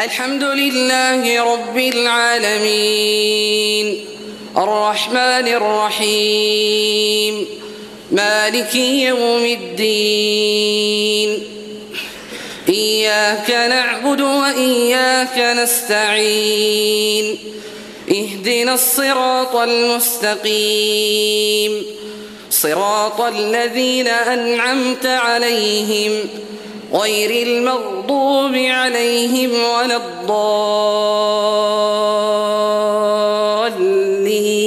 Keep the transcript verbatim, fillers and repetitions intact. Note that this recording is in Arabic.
الحمد لله رب العالمين الرحمن الرحيم مالك يوم الدين إياك نعبد وإياك نستعين اهدنا الصراط المستقيم صراط الذين أنعمت عليهم غير المغضوب عليهم ولا الضالين.